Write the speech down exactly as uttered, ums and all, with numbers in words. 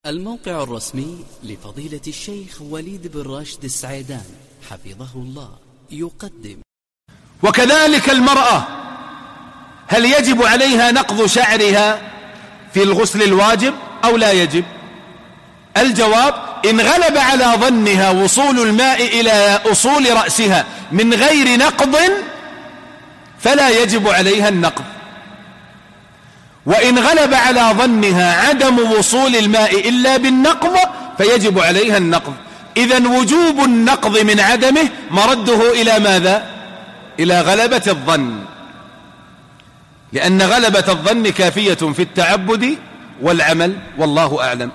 الموقع الرسمي لفضيلة الشيخ وليد بن راشد السعيدان حفظه الله يقدم. وكذلك المرأة، هل يجب عليها نقض شعرها في الغسل الواجب أو لا يجب؟ الجواب: إن غلب على ظنها وصول الماء إلى أصول رأسها من غير نقض فلا يجب عليها النقض، وإن غلب على ظنها عدم وصول الماء إلا بالنقض فيجب عليها النقض. إذن وجوب النقض من عدمه مرده إلى ماذا؟ إلى غلبة الظن، لأن غلبة الظن كافية في التعبد والعمل، والله أعلم.